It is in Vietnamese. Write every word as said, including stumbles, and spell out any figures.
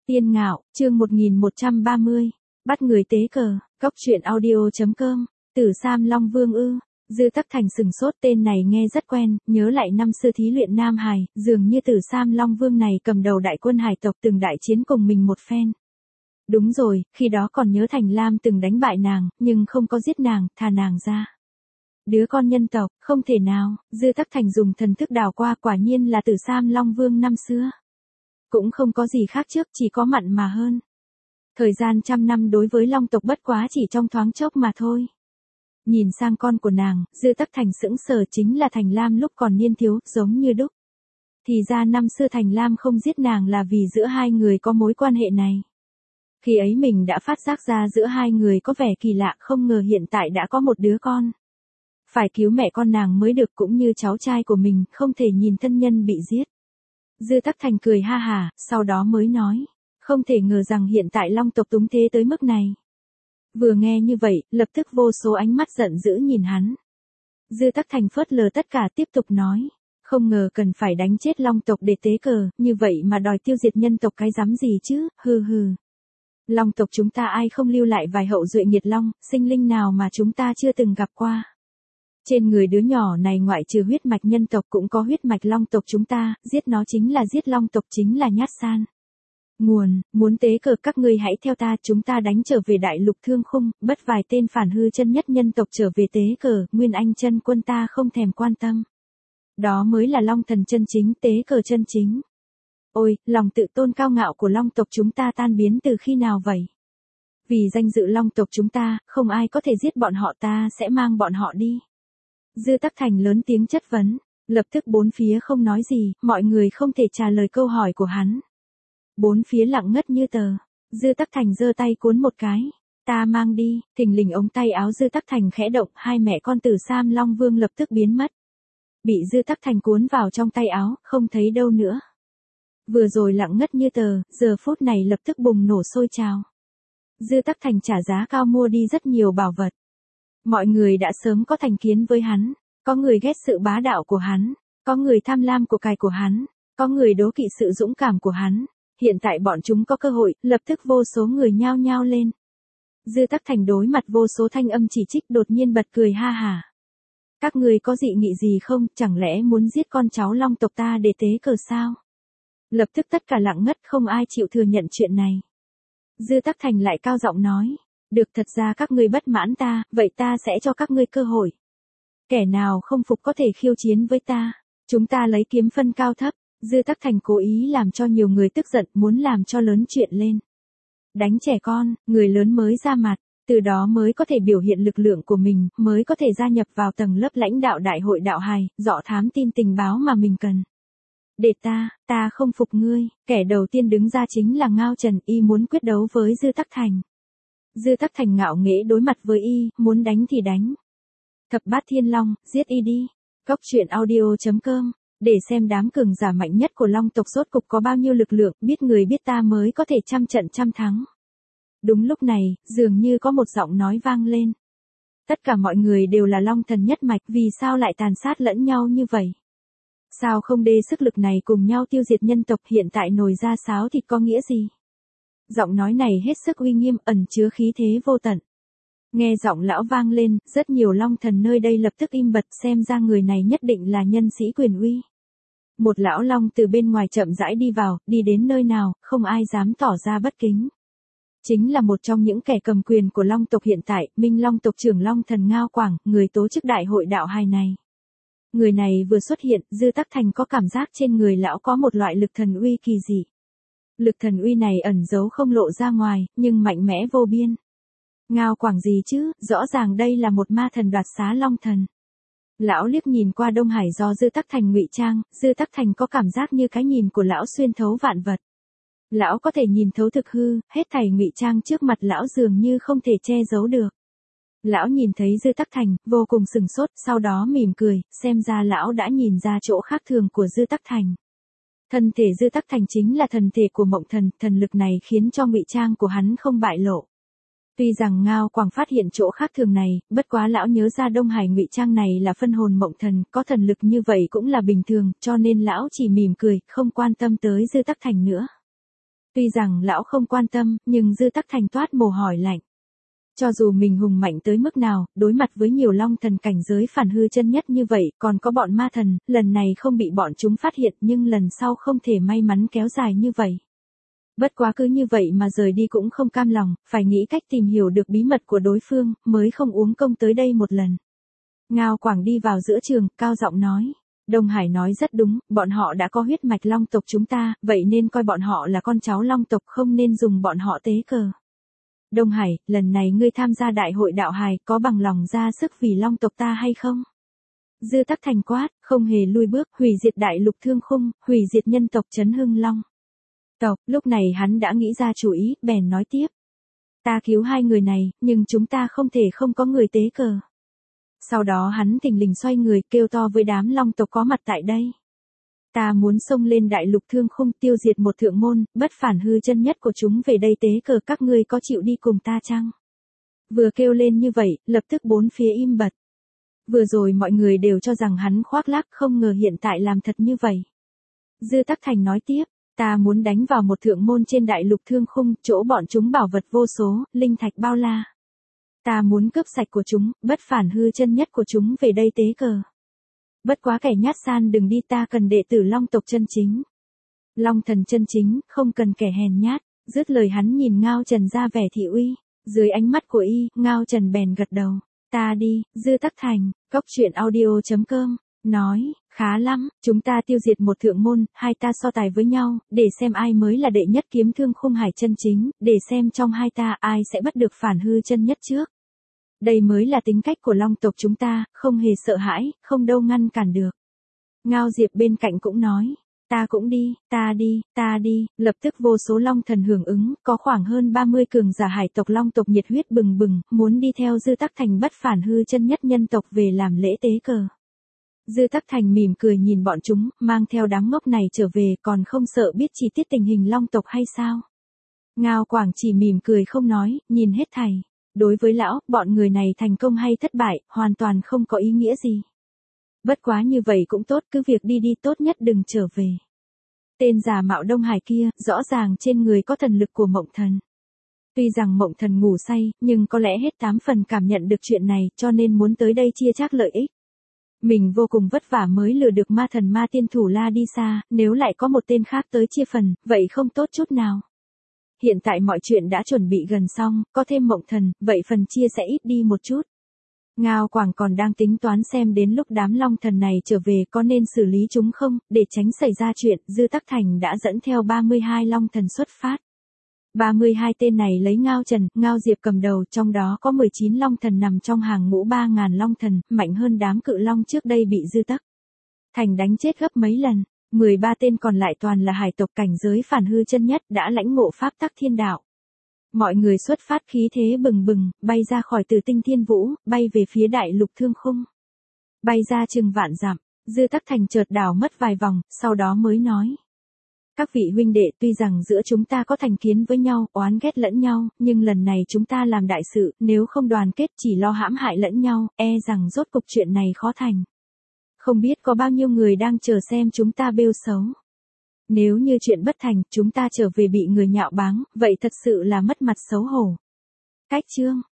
Tiên Ngạo, chương một nghìn một trăm ba mươi. Bắt người tế cờ, cốc truyện audio.com. Tử Sam Long Vương ư? Dư Tắc Thành sừng sốt, tên này nghe rất quen, nhớ lại năm xưa thí luyện Nam Hải, dường như Tử Sam Long Vương này cầm đầu đại quân hải tộc từng đại chiến cùng mình một phen. Đúng rồi, khi đó còn nhớ Thành Lam từng đánh bại nàng, nhưng không có giết nàng, thả nàng ra. Đứa con nhân tộc, không thể nào. Dư Tắc Thành dùng thần thức đào qua, quả nhiên là Tử Sam Long Vương năm xưa. Cũng không có gì khác trước, chỉ có mặn mà hơn. Thời gian trăm năm đối với Long tộc bất quá chỉ trong thoáng chốc mà thôi. Nhìn sang con của nàng, Dư Tắc Thành sững sờ, chính là Thành Lam lúc còn niên thiếu, giống như đúc. Thì ra năm xưa Thành Lam không giết nàng là vì giữa hai người có mối quan hệ này. Khi ấy mình đã phát giác ra giữa hai người có vẻ kỳ lạ, không ngờ hiện tại đã có một đứa con. Phải cứu mẹ con nàng mới được, cũng như cháu trai của mình, không thể nhìn thân nhân bị giết. Dư Tắc Thành cười ha hả, sau đó mới nói, không thể ngờ rằng hiện tại Long tộc túng thế tới mức này. Vừa nghe như vậy, lập tức vô số ánh mắt giận dữ nhìn hắn. Dư Tắc Thành phớt lờ tất cả, tiếp tục nói, không ngờ cần phải đánh chết Long tộc để tế cờ, như vậy mà đòi tiêu diệt nhân tộc cái rắm gì chứ, hừ hừ. Long tộc chúng ta ai không lưu lại vài hậu duệ nghiệt long, sinh linh nào mà chúng ta chưa từng gặp qua. Trên người đứa nhỏ này ngoại trừ huyết mạch nhân tộc cũng có huyết mạch Long tộc chúng ta, giết nó chính là giết Long tộc, chính là nhát san. Nguồn, muốn tế cờ các ngươi hãy theo ta, chúng ta đánh trở về đại lục Thương Khung, bất vài tên phản hư chân nhất nhân tộc trở về tế cờ, Nguyên Anh chân quân ta không thèm quan tâm. Đó mới là Long thần chân chính, tế cờ chân chính. Ôi, lòng tự tôn cao ngạo của Long tộc chúng ta tan biến từ khi nào vậy? Vì danh dự Long tộc chúng ta, không ai có thể giết bọn họ, ta sẽ mang bọn họ đi. Dư Tắc Thành lớn tiếng chất vấn, lập tức bốn phía không nói gì, mọi người không thể trả lời câu hỏi của hắn. Bốn phía lặng ngất như tờ. Dư Tắc Thành giơ tay cuốn một cái, ta mang đi. Thình lình ống tay áo Dư Tắc Thành khẽ động, hai mẹ con Tử Sam Long Vương lập tức biến mất. Bị Dư Tắc Thành cuốn vào trong tay áo, không thấy đâu nữa. Vừa rồi lặng ngất như tờ, giờ phút này lập tức bùng nổ sôi trào. Dư Tắc Thành trả giá cao mua đi rất nhiều bảo vật. Mọi người đã sớm có thành kiến với hắn, có người ghét sự bá đạo của hắn, có người tham lam của cải của hắn, có người đố kỵ sự dũng cảm của hắn. Hiện tại bọn chúng có cơ hội, lập tức vô số người nhao nhao lên. Dư Tắc Thành đối mặt vô số thanh âm chỉ trích, đột nhiên bật cười ha hả. Các người có dị nghị gì không, chẳng lẽ muốn giết con cháu Long tộc ta để tế cờ sao? Lập tức tất cả lặng ngất, không ai chịu thừa nhận chuyện này. Dư Tắc Thành lại cao giọng nói, được, thật ra các ngươi bất mãn ta, vậy ta sẽ cho các ngươi cơ hội. Kẻ nào không phục có thể khiêu chiến với ta, chúng ta lấy kiếm phân cao thấp. Dư Tắc Thành cố ý làm cho nhiều người tức giận, muốn làm cho lớn chuyện lên. Đánh trẻ con, người lớn mới ra mặt, từ đó mới có thể biểu hiện lực lượng của mình, mới có thể gia nhập vào tầng lớp lãnh đạo đại hội đạo hài, dọ thám tin tình báo mà mình cần. Để ta, ta không phục ngươi, kẻ đầu tiên đứng ra chính là Ngao Trần, y muốn quyết đấu với Dư Tắc Thành. Dư Tắc Thành ngạo nghễ đối mặt với y, muốn đánh thì đánh. Thập bát thiên long, giết y đi. Cốc truyện audio.com. Để xem đám cường giả mạnh nhất của Long tộc rốt cục có bao nhiêu lực lượng, biết người biết ta mới có thể trăm trận trăm thắng. Đúng lúc này, dường như có một giọng nói vang lên. Tất cả mọi người đều là Long thần nhất mạch, vì sao lại tàn sát lẫn nhau như vậy? Sao không đê sức lực này cùng nhau tiêu diệt nhân tộc, hiện tại nổi ra sáo thịt có nghĩa gì? Giọng nói này hết sức uy nghiêm, ẩn chứa khí thế vô tận. Nghe giọng lão vang lên, rất nhiều Long thần nơi đây lập tức im bặt, xem ra người này nhất định là nhân sĩ quyền uy. Một lão Long từ bên ngoài chậm rãi đi vào, đi đến nơi nào, không ai dám tỏ ra bất kính. Chính là một trong những kẻ cầm quyền của Long tộc hiện tại, Minh Long tộc trưởng Long thần Ngao Quảng, người tố chức đại hội đạo hài này. Người này vừa xuất hiện, Dư Tắc Thành có cảm giác trên người lão có một loại lực thần uy kỳ dị. Lực thần uy này ẩn giấu không lộ ra ngoài, nhưng mạnh mẽ vô biên. Ngao Quảng gì chứ, rõ ràng đây là một ma thần đoạt xá Long thần. Lão liếc nhìn qua Đông Hải do Dư Tắc Thành ngụy trang, Dư Tắc Thành có cảm giác như cái nhìn của lão xuyên thấu vạn vật. Lão có thể nhìn thấu thực hư, hết thảy ngụy trang trước mặt lão dường như không thể che giấu được. Lão nhìn thấy Dư Tắc Thành, vô cùng sừng sốt, sau đó mỉm cười, xem ra lão đã nhìn ra chỗ khác thường của Dư Tắc Thành. Thân thể Dư Tắc Thành chính là thần thể của Mộng Thần, thần lực này khiến cho ngụy trang của hắn không bại lộ. Tuy rằng Ngao Quảng phát hiện chỗ khác thường này, bất quá lão nhớ ra Đông Hải ngụy trang này là phân hồn Mộng Thần, có thần lực như vậy cũng là bình thường, cho nên lão chỉ mỉm cười, không quan tâm tới Dư Tắc Thành nữa. Tuy rằng lão không quan tâm, nhưng Dư Tắc Thành toát mồ hôi lạnh. Cho dù mình hùng mạnh tới mức nào, đối mặt với nhiều long thần cảnh giới phản hư chân nhất như vậy, còn có bọn ma thần, lần này không bị bọn chúng phát hiện nhưng lần sau không thể may mắn kéo dài như vậy. Bất quá cứ như vậy mà rời đi cũng không cam lòng, phải nghĩ cách tìm hiểu được bí mật của đối phương, mới không uống công tới đây một lần. Ngao Quảng đi vào giữa trường, cao giọng nói. Đông Hải nói rất đúng, bọn họ đã có huyết mạch long tộc chúng ta, vậy nên coi bọn họ là con cháu long tộc, không nên dùng bọn họ tế cờ. Đông Hải, lần này ngươi tham gia đại hội đạo hài, có bằng lòng ra sức vì long tộc ta hay không? Dư Tắc Thành quát, không hề lui bước, hủy diệt đại lục thương khung, hủy diệt nhân tộc Trấn Hưng Long tộc. Lúc này hắn đã nghĩ ra chủ ý, bèn nói tiếp. Ta cứu hai người này, nhưng chúng ta không thể không có người tế cờ. Sau đó hắn thình lình xoay người, kêu to với đám long tộc có mặt tại đây. Ta muốn xông lên đại lục thương khung, tiêu diệt một thượng môn, bất phản hư chân nhất của chúng về đây tế cờ, các ngươi có chịu đi cùng ta chăng? Vừa kêu lên như vậy, lập tức bốn phía im bặt. Vừa rồi mọi người đều cho rằng hắn khoác lác, không ngờ hiện tại làm thật như vậy. Dư Tắc Thành nói tiếp, ta muốn đánh vào một thượng môn trên đại lục thương khung, chỗ bọn chúng bảo vật vô số, linh thạch bao la. Ta muốn cướp sạch của chúng, bất phản hư chân nhất của chúng về đây tế cờ. Bất quá kẻ nhát san đừng đi, ta cần đệ tử long tộc chân chính. Long thần chân chính, không cần kẻ hèn nhát. Dứt lời hắn nhìn Ngao Trần ra vẻ thị uy. Dưới ánh mắt của y, Ngao Trần bèn gật đầu. Ta đi. Dư Tắc Thành, cốc truyện audio chấm com, nói, khá lắm, chúng ta tiêu diệt một thượng môn, hai ta so tài với nhau, để xem ai mới là đệ nhất kiếm thương khung hải chân chính, để xem trong hai ta ai sẽ bắt được phản hư chân nhất trước. Đây mới là tính cách của long tộc chúng ta, không hề sợ hãi, không đâu ngăn cản được. Ngao Diệp bên cạnh cũng nói, ta cũng đi, ta đi, ta đi, lập tức vô số long thần hưởng ứng, có khoảng hơn ba mươi cường giả hải tộc long tộc nhiệt huyết bừng bừng, muốn đi theo Dư Tắc Thành bất phản hư chân nhất nhân tộc về làm lễ tế cờ. Dư Tắc Thành mỉm cười nhìn bọn chúng, mang theo đám ngốc này trở về, còn không sợ biết chi tiết tình hình long tộc hay sao? Ngao Quảng chỉ mỉm cười không nói, nhìn hết thảy. Đối với lão, bọn người này thành công hay thất bại, hoàn toàn không có ý nghĩa gì. Bất quá như vậy cũng tốt, cứ việc đi đi, tốt nhất đừng trở về. Tên giả mạo Đông Hải kia, rõ ràng trên người có thần lực của Mộng Thần. Tuy rằng Mộng Thần ngủ say, nhưng có lẽ hết tám phần cảm nhận được chuyện này, cho nên muốn tới đây chia chác lợi ích. Mình vô cùng vất vả mới lừa được ma thần ma tiên thủ La đi xa, nếu lại có một tên khác tới chia phần, vậy không tốt chút nào. Hiện tại mọi chuyện đã chuẩn bị gần xong, có thêm Mộng Thần, vậy phần chia sẽ ít đi một chút. Ngao Quảng còn đang tính toán xem đến lúc đám long thần này trở về có nên xử lý chúng không, để tránh xảy ra chuyện, Dư Tắc Thành đã dẫn theo ba mươi hai long thần xuất phát. ba mươi hai tên này lấy Ngao Trần, Ngao Diệp cầm đầu, trong đó có mười chín long thần nằm trong hàng ngũ ba nghìn long thần, mạnh hơn đám cự long trước đây bị Dư Tắc Thành đánh chết gấp mấy lần. mười ba tên còn lại toàn là hải tộc cảnh giới phản hư chân nhất, đã lãnh ngộ pháp tắc thiên đạo. Mọi người xuất phát khí thế bừng bừng, bay ra khỏi Tử Tinh Thiên Vũ, bay về phía đại lục thương khung. Bay ra chừng vạn dặm, Dư Tắc Thành chợt đảo mất vài vòng, sau đó mới nói. Các vị huynh đệ, tuy rằng giữa chúng ta có thành kiến với nhau, oán ghét lẫn nhau, nhưng lần này chúng ta làm đại sự, nếu không đoàn kết chỉ lo hãm hại lẫn nhau, e rằng rốt cục chuyện này khó thành. Không biết có bao nhiêu người đang chờ xem chúng ta bêu xấu. Nếu như chuyện bất thành, chúng ta trở về bị người nhạo báng, vậy thật sự là mất mặt xấu hổ. Cách chương